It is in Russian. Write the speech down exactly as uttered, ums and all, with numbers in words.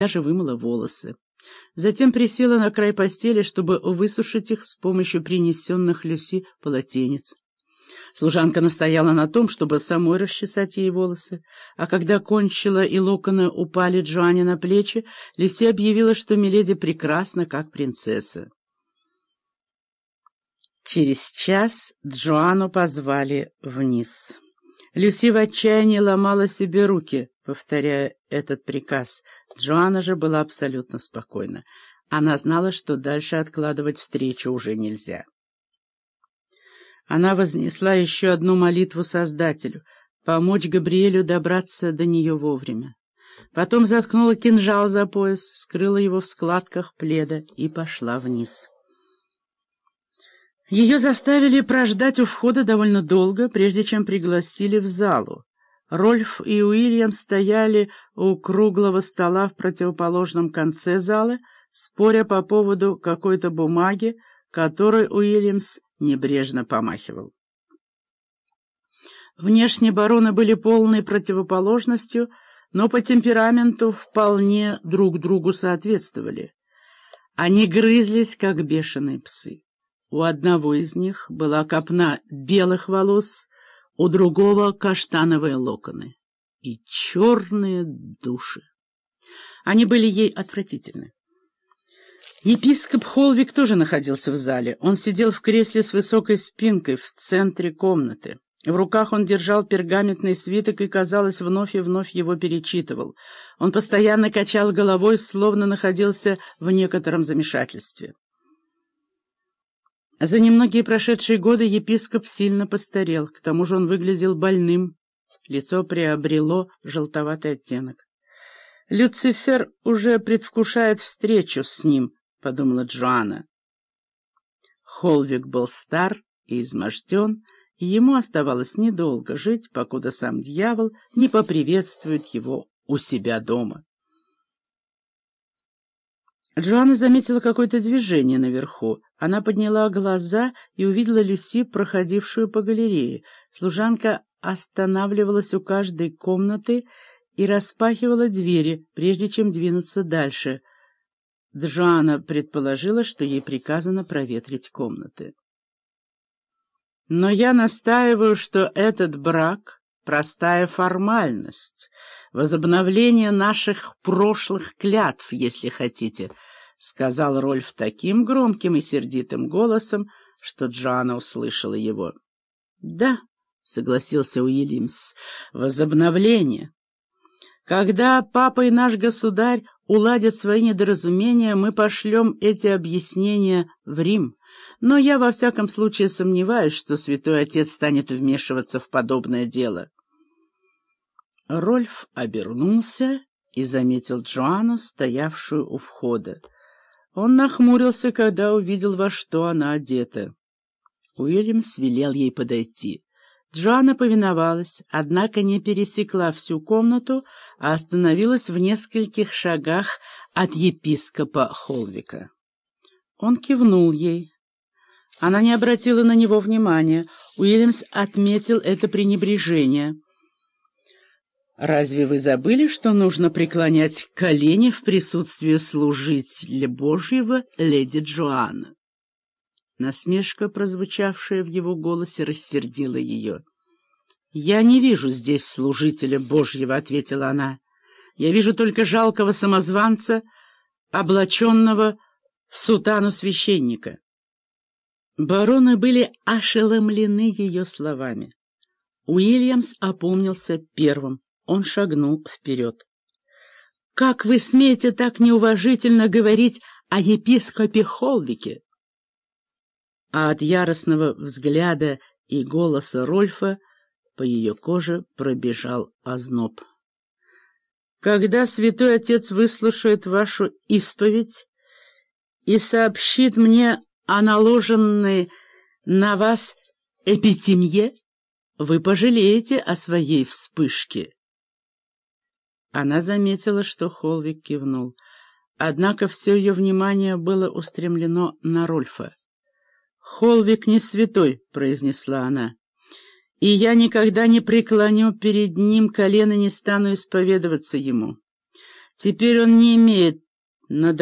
даже вымыла волосы. Затем присела на край постели, чтобы высушить их с помощью принесенных Люси полотенец. Служанка настояла на том, чтобы самой расчесать ей волосы, а когда кончила и локоны упали Джоанне на плечи, Люси объявила, что миледи прекрасна, как принцесса. Через час Джоанну позвали вниз. Люси в отчаянии ломала себе руки, повторяя этот приказ. Джоанна же была абсолютно спокойна. Она знала, что дальше откладывать встречу уже нельзя. Она вознесла еще одну молитву Создателю — помочь Габриэлю добраться до нее вовремя. Потом заткнула кинжал за пояс, скрыла его в складках пледа и пошла вниз. Ее заставили прождать у входа довольно долго, прежде чем пригласили в залу. Рольф и Уильям стояли у круглого стола в противоположном конце зала, споря по поводу какой-то бумаги, которой Уильямс небрежно помахивал. Внешне бароны были полной противоположностью, но по темпераменту вполне друг другу соответствовали. Они грызлись, как бешеные псы. У одного из них была копна белых волос, у другого — каштановые локоны и черные души. Они были ей отвратительны. Епископ Холвик тоже находился в зале. Он сидел в кресле с высокой спинкой в центре комнаты. В руках он держал пергаментный свиток и, казалось, вновь и вновь его перечитывал. Он постоянно качал головой, словно находился в некотором замешательстве. За немногие прошедшие годы епископ сильно постарел, к тому же он выглядел больным, лицо приобрело желтоватый оттенок. «Люцифер уже предвкушает встречу с ним», — подумала Джоанна. Холвик был стар и изможден, и ему оставалось недолго жить, покуда сам дьявол не поприветствует его у себя дома. Джоанна заметила какое-то движение наверху. Она подняла глаза и увидела Люси, проходившую по галерее. Служанка останавливалась у каждой комнаты и распахивала двери, прежде чем двинуться дальше. Джоанна предположила, что ей приказано проветрить комнаты. «Но я настаиваю, что этот брак — простая формальность, возобновление наших прошлых клятв, если хотите», — сказал Рольф таким громким и сердитым голосом, что Джоанна услышала его. «Да», — согласился Уильямс, — «возобновление. Когда папа и наш государь уладят свои недоразумения, мы пошлем эти объяснения в Рим. Но я во всяком случае сомневаюсь, что святой отец станет вмешиваться в подобное дело». Рольф обернулся и заметил Джоанну, стоявшую у входа. Он нахмурился, когда увидел, во что она одета. Уильямс велел ей подойти. Джоанна повиновалась, однако не пересекла всю комнату, а остановилась в нескольких шагах от епископа Холвика. Он кивнул ей. Она не обратила на него внимания. Уильямс отметил это пренебрежение. «Разве вы забыли, что нужно преклонять колени в присутствии служителя Божьего, леди Джоанна?» Насмешка, прозвучавшая в его голосе, рассердила ее. «Я не вижу здесь служителя Божьего», — ответила она. «Я вижу только жалкого самозванца, облаченного в сутану священника». Бароны были ошеломлены ее словами. Уильямс опомнился первым. Он шагнул вперед. «Как вы смеете так неуважительно говорить о епископе Холвике?» А от яростного взгляда и голоса Рольфа по ее коже пробежал озноб. «Когда святой отец выслушает вашу исповедь и сообщит мне о наложенной на вас эпитемье, вы пожалеете о своей вспышке». Она заметила, что Холвик кивнул, однако все ее внимание было устремлено на Рольфа. «Холвик не святой», — произнесла она, — «и я никогда не преклоню перед ним колено, не стану исповедоваться ему. Теперь он не имеет над